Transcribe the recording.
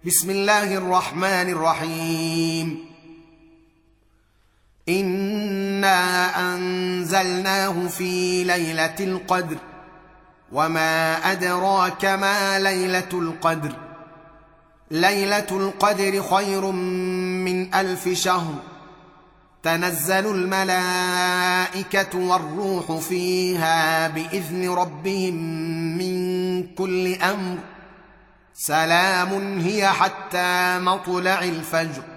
بسم الله الرحمن الرحيم. إنا أنزلناه في ليلة القدر وما أدراك ما ليلة القدر. ليلة القدر خير من 1000 شهر. تنزل الملائكة والروح فيها بإذن ربهم من كل أمر. سلام هي حتى مطلع الفجر.